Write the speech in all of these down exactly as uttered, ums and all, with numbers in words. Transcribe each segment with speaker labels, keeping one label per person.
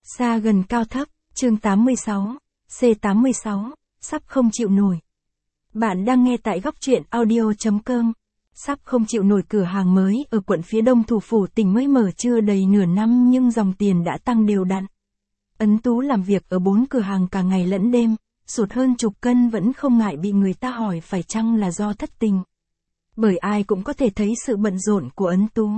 Speaker 1: Xa gần cao thấp, chương tám mươi sáu, C tám mươi sáu, sắp không chịu nổi. Bạn đang nghe tại góc truyện audio.com. Sắp không chịu nổi cửa hàng mới ở quận phía đông thủ phủ tỉnh mới mở chưa đầy nửa năm nhưng dòng tiền đã tăng đều đặn. Ấn Tú làm việc ở bốn cửa hàng cả ngày lẫn đêm, sụt hơn chục cân vẫn không ngại bị người ta hỏi phải chăng là do thất tình. Bởi ai cũng có thể thấy sự bận rộn của Ấn Tú.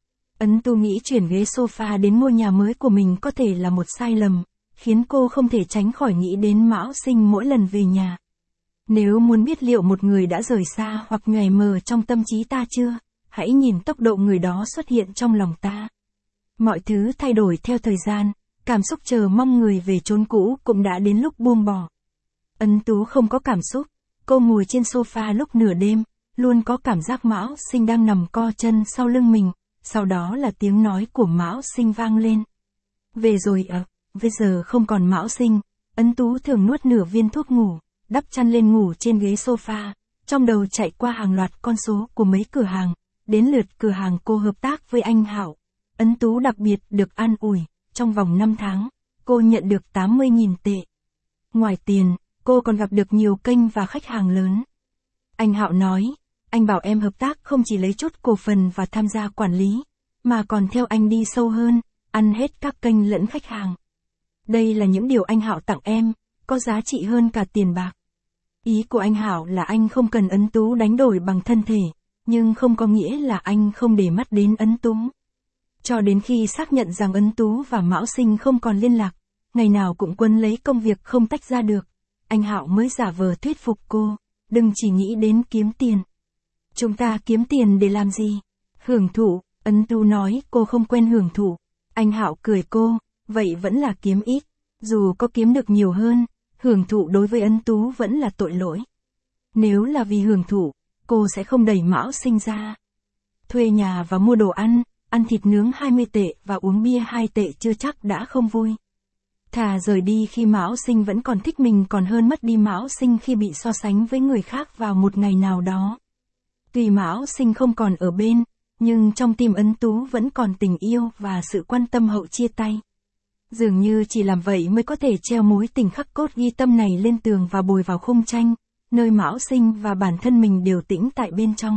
Speaker 1: Ấn Tú nghĩ chuyển ghế sofa đến ngôi nhà mới của mình có thể là một sai lầm, khiến cô không thể tránh khỏi nghĩ đến Mão Sinh mỗi lần về nhà. Nếu muốn biết liệu một người đã rời xa hoặc nhòe mờ trong tâm trí ta chưa, hãy nhìn tốc độ người đó xuất hiện trong lòng ta. Mọi thứ thay đổi theo thời gian, cảm xúc chờ mong người về chốn cũ cũng đã đến lúc buông bỏ. Ấn Tú không có cảm xúc, cô ngồi trên sofa lúc nửa đêm, luôn có cảm giác Mão Sinh đang nằm co chân sau lưng mình, sau đó là tiếng nói của Mão Sinh vang lên. Về rồi à, bây giờ không còn Mão Sinh, Ấn Tú thường nuốt nửa viên thuốc ngủ, đắp chăn lên ngủ trên ghế sofa, trong đầu chạy qua hàng loạt con số của mấy cửa hàng, đến lượt cửa hàng cô hợp tác với anh Hạo. Ấn Tú đặc biệt được an ủi, trong vòng năm tháng, cô nhận được tám mươi nghìn tệ. Ngoài tiền, cô còn gặp được nhiều kênh và khách hàng lớn. Anh Hạo nói, anh bảo em hợp tác không chỉ lấy chút cổ phần và tham gia quản lý, mà còn theo anh đi sâu hơn, ăn hết các kênh lẫn khách hàng. Đây là những điều anh Hạo tặng em, có giá trị hơn cả tiền bạc. Ý của anh Hạo là anh không cần Ấn Tú đánh đổi bằng thân thể, nhưng không có nghĩa là anh không để mắt đến Ấn Tú. Cho đến khi xác nhận rằng Ấn Tú và Mão Sinh không còn liên lạc, ngày nào cũng quấn lấy công việc không tách ra được, anh Hạo mới giả vờ thuyết phục cô, đừng chỉ nghĩ đến kiếm tiền. Chúng ta kiếm tiền để làm gì? Hưởng thụ, Ấn Tú nói cô không quen hưởng thụ. Anh Hạo cười cô, vậy vẫn là kiếm ít, dù có kiếm được nhiều hơn, hưởng thụ đối với Ấn Tú vẫn là tội lỗi. Nếu là vì hưởng thụ, cô sẽ không đẩy Mão Sinh ra. Thuê nhà và mua đồ ăn, ăn thịt nướng hai mươi tệ và uống bia hai tệ chưa chắc đã không vui. Thà rời đi khi Mão Sinh vẫn còn thích mình còn hơn mất đi Mão Sinh khi bị so sánh với người khác vào một ngày nào đó. Tuy Mão Sinh không còn ở bên, nhưng trong tim Ấn Tú vẫn còn tình yêu và sự quan tâm hậu chia tay. Dường như chỉ làm vậy mới có thể treo mối tình khắc cốt ghi tâm này lên tường và bồi vào khung tranh, nơi Mão Sinh và bản thân mình đều tĩnh tại bên trong.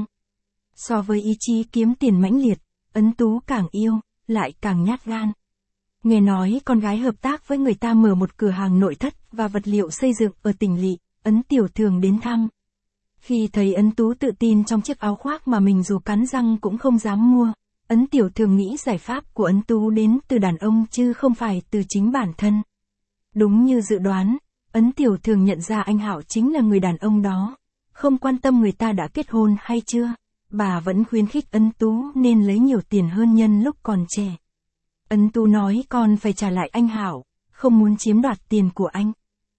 Speaker 1: So với ý chí kiếm tiền mãnh liệt, Ấn Tú càng yêu, lại càng nhát gan. Nghe nói con gái hợp tác với người ta mở một cửa hàng nội thất và vật liệu xây dựng ở tỉnh lỵ, Ấn Tiểu Thường đến thăm. Khi thấy Ấn Tú tự tin trong chiếc áo khoác mà mình dù cắn răng cũng không dám mua, Ấn Tiểu Thường nghĩ giải pháp của Ấn Tú đến từ đàn ông chứ không phải từ chính bản thân. Đúng như dự đoán, Ấn Tiểu Thường nhận ra anh Hạo chính là người đàn ông đó. Không quan tâm người ta đã kết hôn hay chưa, bà vẫn khuyến khích Ấn Tú nên lấy nhiều tiền hơn nhân lúc còn trẻ. Ấn Tú nói con phải trả lại anh Hạo, không muốn chiếm đoạt tiền của anh.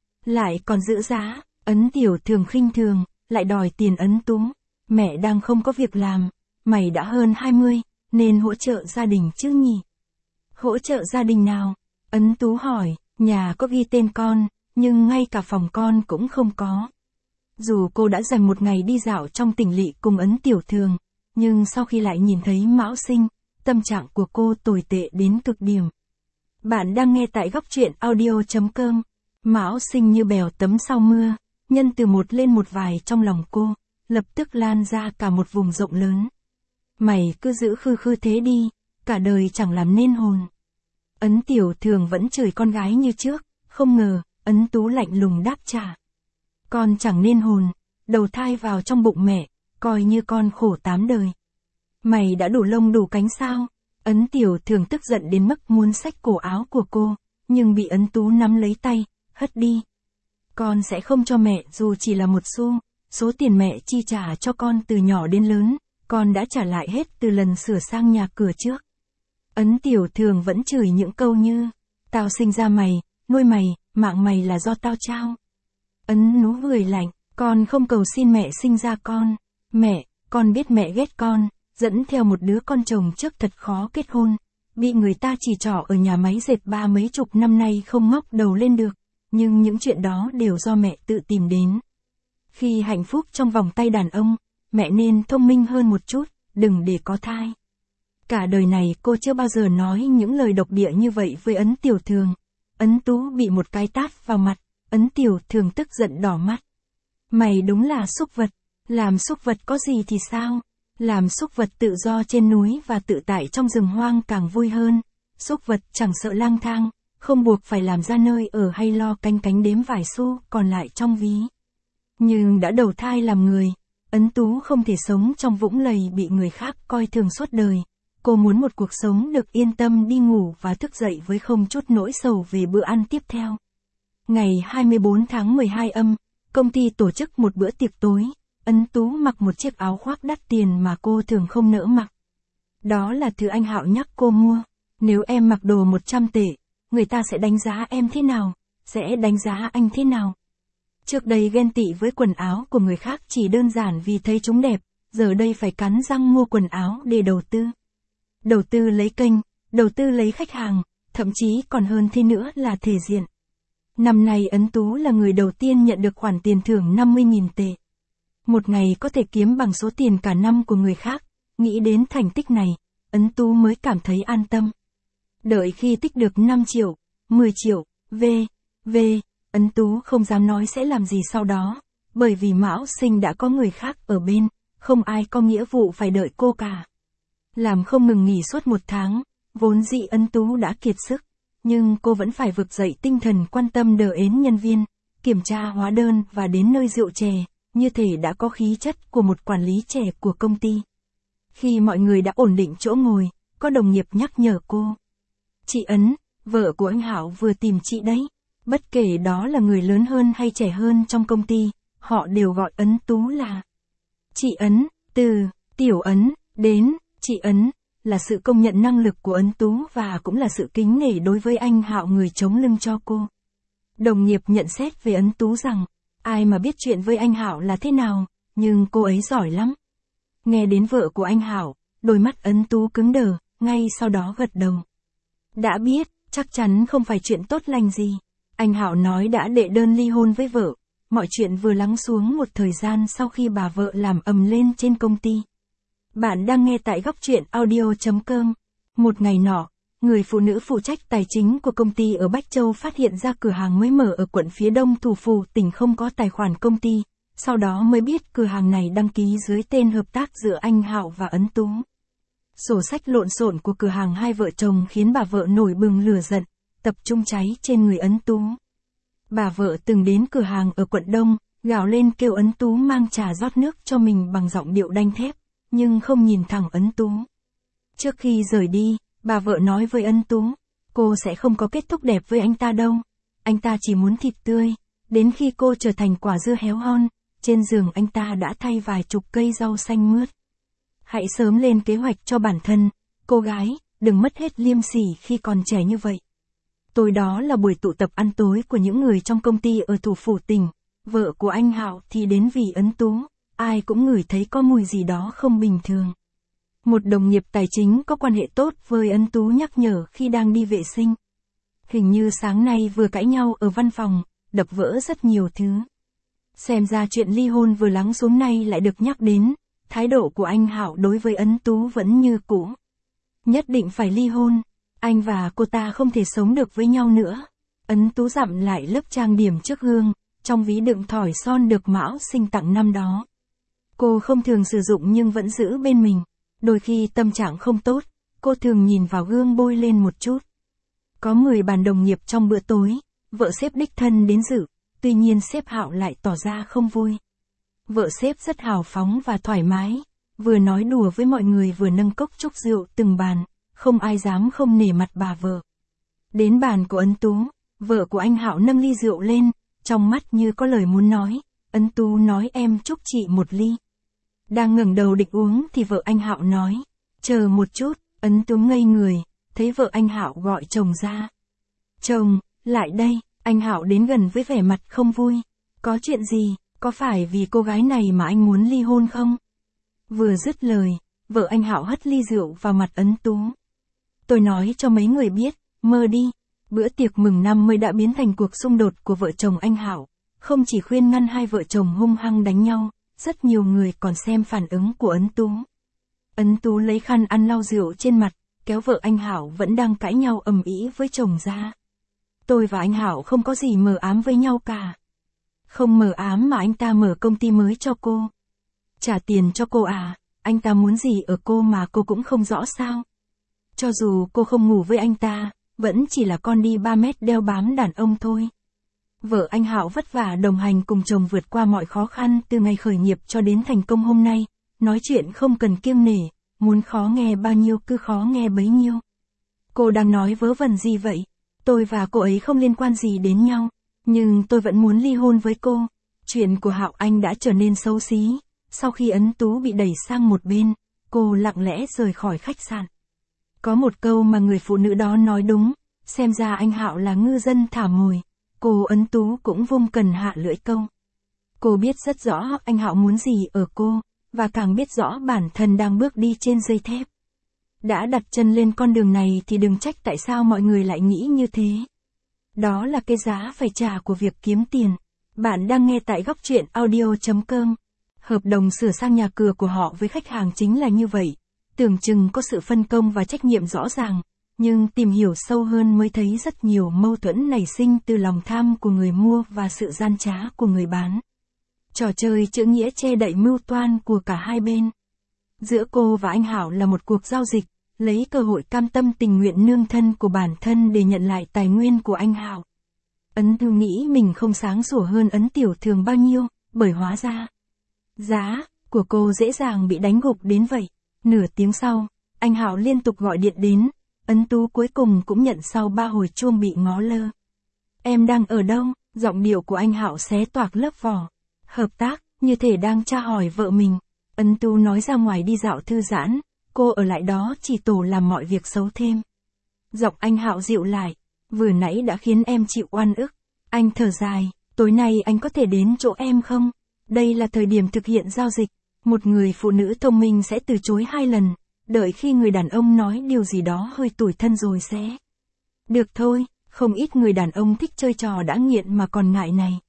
Speaker 1: Lại còn giữ giá, Ấn Tiểu Thường khinh thường, lại đòi tiền Ấn Tú. Mẹ đang không có việc làm, mày đã hơn hai mươi, nên hỗ trợ gia đình chứ nhỉ? Hỗ trợ gia đình nào? Ấn Tú hỏi, nhà có ghi tên con, nhưng ngay cả phòng con cũng không có. Dù cô đã dành một ngày đi dạo trong tỉnh lỵ cùng Ấn Tiểu Thường, nhưng sau khi lại nhìn thấy Mão Sinh, tâm trạng của cô tồi tệ đến cực điểm. Bạn đang nghe tại góc truyện audio.com. Mão Sinh như bèo tấm sau mưa, nhân từ một lên một vài trong lòng cô, lập tức lan ra cả một vùng rộng lớn. Mày cứ giữ khư khư thế đi, cả đời chẳng làm nên hồn. Ấn Tiểu Thường vẫn chửi con gái như trước, không ngờ, Ấn Tú lạnh lùng đáp trả. Con chẳng nên hồn, đầu thai vào trong bụng mẹ, coi như con khổ tám đời. Mày đã đủ lông đủ cánh sao? Ấn Tiểu Thường tức giận đến mức muốn xách cổ áo của cô, nhưng bị Ấn Tú nắm lấy tay, hất đi. Con sẽ không cho mẹ dù chỉ là một xu, số tiền mẹ chi trả cho con từ nhỏ đến lớn, con đã trả lại hết từ lần sửa sang nhà cửa trước. Ấn Tiểu Thường vẫn chửi những câu như, tao sinh ra mày, nuôi mày, mạng mày là do tao trao. Ấn Tú cười lạnh, con không cầu xin mẹ sinh ra con. Mẹ, con biết mẹ ghét con, dẫn theo một đứa con chồng trước thật khó kết hôn, bị người ta chỉ trỏ ở nhà máy dệt ba mấy chục năm nay không ngóc đầu lên được, nhưng những chuyện đó đều do mẹ tự tìm đến. Khi hạnh phúc trong vòng tay đàn ông, mẹ nên thông minh hơn một chút, đừng để có thai. Cả đời này cô chưa bao giờ nói những lời độc địa như vậy với Ấn Tiểu Thường, Ấn Tú bị một cái tát vào mặt, Ấn Tiểu Thường tức giận đỏ mắt. Mày đúng là súc vật, làm súc vật có gì thì sao? Làm súc vật tự do trên núi và tự tại trong rừng hoang càng vui hơn. Súc vật chẳng sợ lang thang, không buộc phải làm ra nơi ở hay lo canh cánh đếm vài xu còn lại trong ví. Nhưng đã đầu thai làm người, Ấn Tú không thể sống trong vũng lầy bị người khác coi thường suốt đời. Cô muốn một cuộc sống được yên tâm đi ngủ và thức dậy với không chút nỗi sầu về bữa ăn tiếp theo. Ngày hai mươi bốn tháng mười hai âm, công ty tổ chức một bữa tiệc tối. Ấn Tú mặc một chiếc áo khoác đắt tiền mà cô thường không nỡ mặc. Đó là thứ anh Hạo nhắc cô mua. Nếu em mặc đồ một trăm tệ, người ta sẽ đánh giá em thế nào? Sẽ đánh giá anh thế nào? Trước đây ghen tị với quần áo của người khác chỉ đơn giản vì thấy chúng đẹp, giờ đây phải cắn răng mua quần áo để đầu tư. Đầu tư lấy kênh, đầu tư lấy khách hàng, thậm chí còn hơn thế nữa là thể diện. Năm nay Ấn Tú là người đầu tiên nhận được khoản tiền thưởng năm mươi nghìn tệ. Một ngày có thể kiếm bằng số tiền cả năm của người khác, nghĩ đến thành tích này, Ấn Tú mới cảm thấy an tâm. Đợi khi tích được năm triệu, mười triệu, v, v, Ấn Tú không dám nói sẽ làm gì sau đó, bởi vì Mão Sinh đã có người khác ở bên, không ai có nghĩa vụ phải đợi cô cả. Làm không ngừng nghỉ suốt một tháng, vốn dĩ Ấn Tú đã kiệt sức, nhưng cô vẫn phải vực dậy tinh thần quan tâm đờ ến nhân viên, kiểm tra hóa đơn và đến nơi rượu chè, như thể đã có khí chất của một quản lý trẻ của công ty. Khi mọi người đã ổn định chỗ ngồi, có đồng nghiệp nhắc nhở cô. Chị Ấn, vợ của anh Hạo vừa tìm chị đấy. Bất kể đó là người lớn hơn hay trẻ hơn trong công ty, họ đều gọi Ấn Tú là chị Ấn. Từ Tiểu Ấn đến chị Ấn là sự công nhận năng lực của Ấn Tú và cũng là sự kính nể đối với anh Hạo người chống lưng cho cô. Đồng nghiệp nhận xét về Ấn Tú rằng, ai mà biết chuyện với anh Hạo là thế nào, nhưng cô ấy giỏi lắm. Nghe đến vợ của anh Hạo, đôi mắt Ấn Tú cứng đờ, ngay sau đó gật đầu. Đã biết, chắc chắn không phải chuyện tốt lành gì. Anh Hạo nói đã đệ đơn ly hôn với vợ. Mọi chuyện vừa lắng xuống một thời gian sau khi bà vợ làm ầm lên trên công ty. Bạn đang nghe tại góc truyện audio chấm com. Một ngày nọ, người phụ nữ phụ trách tài chính của công ty ở Bách Châu phát hiện ra cửa hàng mới mở ở quận phía đông thủ phủ tỉnh không có tài khoản công ty. Sau đó mới biết cửa hàng này đăng ký dưới tên hợp tác giữa anh Hạo và Ấn Tú. Sổ sách lộn xộn của cửa hàng hai vợ chồng khiến bà vợ nổi bừng lửa giận, tập trung cháy trên người Ấn Tú. Bà vợ từng đến cửa hàng ở quận Đông, gào lên kêu Ấn Tú mang trà rót nước cho mình bằng giọng điệu đanh thép, nhưng không nhìn thẳng Ấn Tú. Trước khi rời đi, bà vợ nói với Ấn Tú, cô sẽ không có kết thúc đẹp với anh ta đâu. Anh ta chỉ muốn thịt tươi, đến khi cô trở thành quả dưa héo hon, trên giường anh ta đã thay vài chục cây rau xanh mướt. Hãy sớm lên kế hoạch cho bản thân, cô gái, đừng mất hết liêm sỉ khi còn trẻ như vậy. Tối đó là buổi tụ tập ăn tối của những người trong công ty ở thủ phủ tỉnh, vợ của anh Hạo thì đến vì Ấn Tú, ai cũng ngửi thấy có mùi gì đó không bình thường. Một đồng nghiệp tài chính có quan hệ tốt với Ấn Tú nhắc nhở khi đang đi vệ sinh. Hình như sáng nay vừa cãi nhau ở văn phòng, đập vỡ rất nhiều thứ. Xem ra chuyện ly hôn vừa lắng xuống nay lại được nhắc đến, thái độ của anh Hạo đối với Ấn Tú vẫn như cũ. Nhất định phải ly hôn, anh và cô ta không thể sống được với nhau nữa. Ấn Tú dặm lại lớp trang điểm trước gương, trong ví đựng thỏi son được Mão Sinh tặng năm đó. Cô không thường sử dụng nhưng vẫn giữ bên mình. Đôi khi tâm trạng không tốt, cô thường nhìn vào gương bôi lên một chút. Có mười bàn đồng nghiệp trong bữa tối, vợ sếp đích thân đến dự, tuy nhiên sếp Hạo lại tỏ ra không vui. Vợ sếp rất hào phóng và thoải mái, vừa nói đùa với mọi người vừa nâng cốc chúc rượu từng bàn, không ai dám không nể mặt bà vợ. Đến bàn của Ấn Tú, vợ của anh Hạo nâng ly rượu lên, trong mắt như có lời muốn nói. Ấn Tú nói em chúc chị một ly. Đang ngẩng đầu định uống thì vợ anh Hạo nói, chờ một chút. Ấn Tú ngây người, thấy vợ anh Hạo gọi chồng ra. Chồng, lại đây. Anh Hạo đến gần với vẻ mặt không vui. Có chuyện gì, có phải vì cô gái này mà anh muốn ly hôn không? Vừa dứt lời, vợ anh Hạo hất ly rượu vào mặt Ấn Tú. Tôi nói cho mấy người biết, mơ đi. Bữa tiệc mừng năm mới đã biến thành cuộc xung đột của vợ chồng anh Hạo. Không chỉ khuyên ngăn hai vợ chồng hung hăng đánh nhau, rất nhiều người còn xem phản ứng của Ấn Tú. Ấn Tú lấy khăn ăn lau rượu trên mặt, kéo vợ anh Hạo vẫn đang cãi nhau ầm ĩ với chồng ra. tôi và anh Hạo không có gì mờ ám với nhau cả. Không mờ ám mà anh ta mở công ty mới cho cô. Trả tiền cho cô à, anh ta muốn gì ở cô mà cô cũng không rõ sao. Cho dù cô không ngủ với anh ta, vẫn chỉ là con đi ba mét đeo bám đàn ông thôi. Vợ anh Hạo vất vả đồng hành cùng chồng vượt qua mọi khó khăn từ ngày khởi nghiệp cho đến thành công hôm nay, nói chuyện không cần kiêng nể, muốn khó nghe bao nhiêu cứ khó nghe bấy nhiêu. Cô đang nói vớ vẩn gì vậy? Tôi và cô ấy không liên quan gì đến nhau, nhưng tôi vẫn muốn ly hôn với cô. Chuyện của Hạo Anh đã trở nên xấu xí, sau khi Ấn Tú bị đẩy sang một bên, cô lặng lẽ rời khỏi khách sạn. Có một câu mà người phụ nữ đó nói đúng, xem ra anh Hạo là ngư dân thả mồi, cô Ấn Tú cũng vung cần hạ lưỡi câu. Cô biết rất rõ anh Hạo muốn gì ở cô, và càng biết rõ bản thân đang bước đi trên dây thép. Đã đặt chân lên con đường này thì đừng trách tại sao mọi người lại nghĩ như thế. Đó là cái giá phải trả của việc kiếm tiền. Bạn đang nghe tại góc truyện audio chấm com. Hợp đồng sửa sang nhà cửa của họ với khách hàng chính là như vậy. Tưởng chừng có sự phân công và trách nhiệm rõ ràng, nhưng tìm hiểu sâu hơn mới thấy rất nhiều mâu thuẫn nảy sinh từ lòng tham của người mua và sự gian trá của người bán. Trò chơi chữ nghĩa che đậy mưu toan của cả hai bên. Giữa cô và anh Hạo là một cuộc giao dịch, lấy cơ hội cam tâm tình nguyện nương thân của bản thân để nhận lại tài nguyên của anh Hạo. Ấn Thư nghĩ mình không sáng sủa hơn Ấn Tiểu Thường bao nhiêu, bởi hóa ra giá của cô dễ dàng bị đánh gục đến vậy. Nửa tiếng sau, anh Hạo liên tục gọi điện đến, Ấn Tú cuối cùng cũng nhận sau ba hồi chuông bị ngó lơ. Em đang ở đâu? Giọng điệu của anh Hạo xé toạc lớp vỏ. Hợp tác, như thể đang tra hỏi vợ mình. Ấn Tú nói ra ngoài đi dạo thư giãn, cô ở lại đó chỉ tổ làm mọi việc xấu thêm. Giọng anh Hạo dịu lại, vừa nãy đã khiến em chịu oan ức. Anh thở dài, tối nay anh có thể đến chỗ em không? Đây là thời điểm thực hiện giao dịch. Một người phụ nữ thông minh sẽ từ chối hai lần, đợi khi người đàn ông nói điều gì đó hơi tủi thân rồi sẽ. Được thôi, không ít người đàn ông thích chơi trò đã nghiện mà còn ngại này.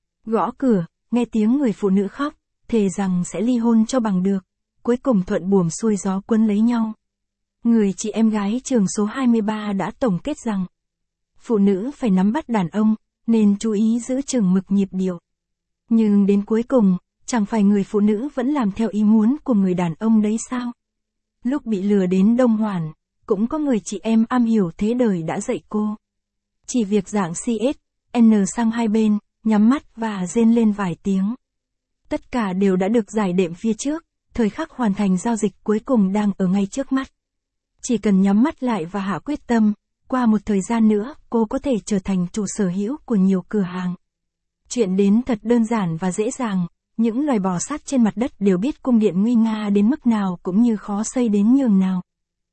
Speaker 1: Gõ cửa, nghe tiếng người phụ nữ khóc, thề rằng sẽ ly hôn cho bằng được, cuối cùng thuận buồm xuôi gió quấn lấy nhau. Người chị em gái trường số hai mươi ba đã tổng kết rằng, phụ nữ phải nắm bắt đàn ông, nên chú ý giữ chừng mực nhịp điệu. Nhưng đến cuối cùng, chẳng phải người phụ nữ vẫn làm theo ý muốn của người đàn ông đấy sao? Lúc bị lừa đến Đông Hoàn, cũng có người chị em am hiểu thế đời đã dạy cô. Chỉ việc dạng xê ét, en sang hai bên, nhắm mắt và rên lên vài tiếng. Tất cả đều đã được giải đệm phía trước, thời khắc hoàn thành giao dịch cuối cùng đang ở ngay trước mắt. Chỉ cần nhắm mắt lại và hạ quyết tâm, qua một thời gian nữa, cô có thể trở thành chủ sở hữu của nhiều cửa hàng. Chuyện đến thật đơn giản và dễ dàng, những loài bò sát trên mặt đất đều biết cung điện nguy nga đến mức nào cũng như khó xây đến nhường nào.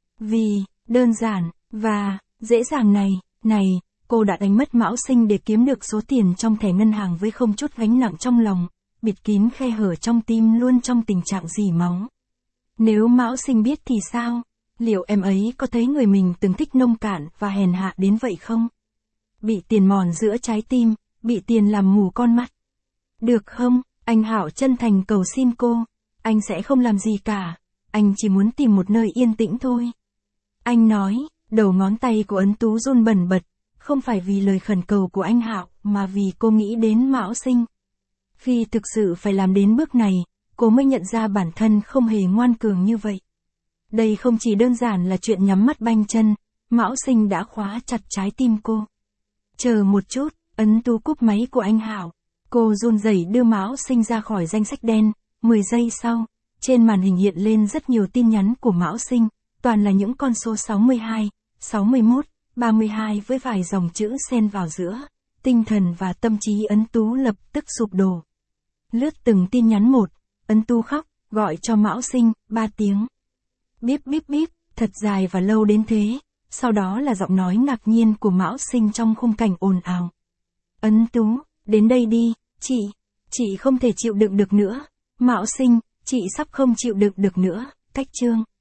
Speaker 1: Vì, đơn giản, và, dễ dàng này, này, cô đã đánh mất Mão Sinh để kiếm được số tiền trong thẻ ngân hàng với không chút gánh nặng trong lòng, bịt kín khe hở trong tim luôn trong tình trạng rỉ máu. Nếu Mão Sinh biết thì sao? Liệu em ấy có thấy người mình từng thích nông cạn và hèn hạ đến vậy không? Bị tiền mòn giữa trái tim, bị tiền làm mù con mắt. Được không? Anh Hạo chân thành cầu xin cô. Anh sẽ không làm gì cả. Anh chỉ muốn tìm một nơi yên tĩnh thôi. Anh nói, đầu ngón tay của Ấn Tú run bần bật, không phải vì lời khẩn cầu của anh Hạo, mà vì cô nghĩ đến Mão Sinh. Khi thực sự phải làm đến bước này, cô mới nhận ra bản thân không hề ngoan cường như vậy. Đây không chỉ đơn giản là chuyện nhắm mắt banh chân, Mão Sinh đã khóa chặt trái tim cô. Chờ một chút, Ấn Tú cúp máy của anh Hạo. Cô run rẩy đưa Mão Sinh ra khỏi danh sách đen. mười giây sau, trên màn hình hiện lên rất nhiều tin nhắn của Mão Sinh, toàn là những con số sáu mươi hai, sáu mươi mốt, ba mươi hai với vài dòng chữ xen vào giữa. Tinh thần và tâm trí Ấn Tú lập tức sụp đổ. Lướt từng tin nhắn một, Ấn Tú khóc, gọi cho Mão Sinh, ba tiếng. Bíp bíp bíp, thật dài và lâu đến thế, sau đó là giọng nói ngạc nhiên của Mão Sinh trong khung cảnh ồn ào. Ấn Tú, đến đây đi, chị, chị không thể chịu đựng được nữa. Mão Sinh, chị sắp không chịu đựng được nữa, cách chương.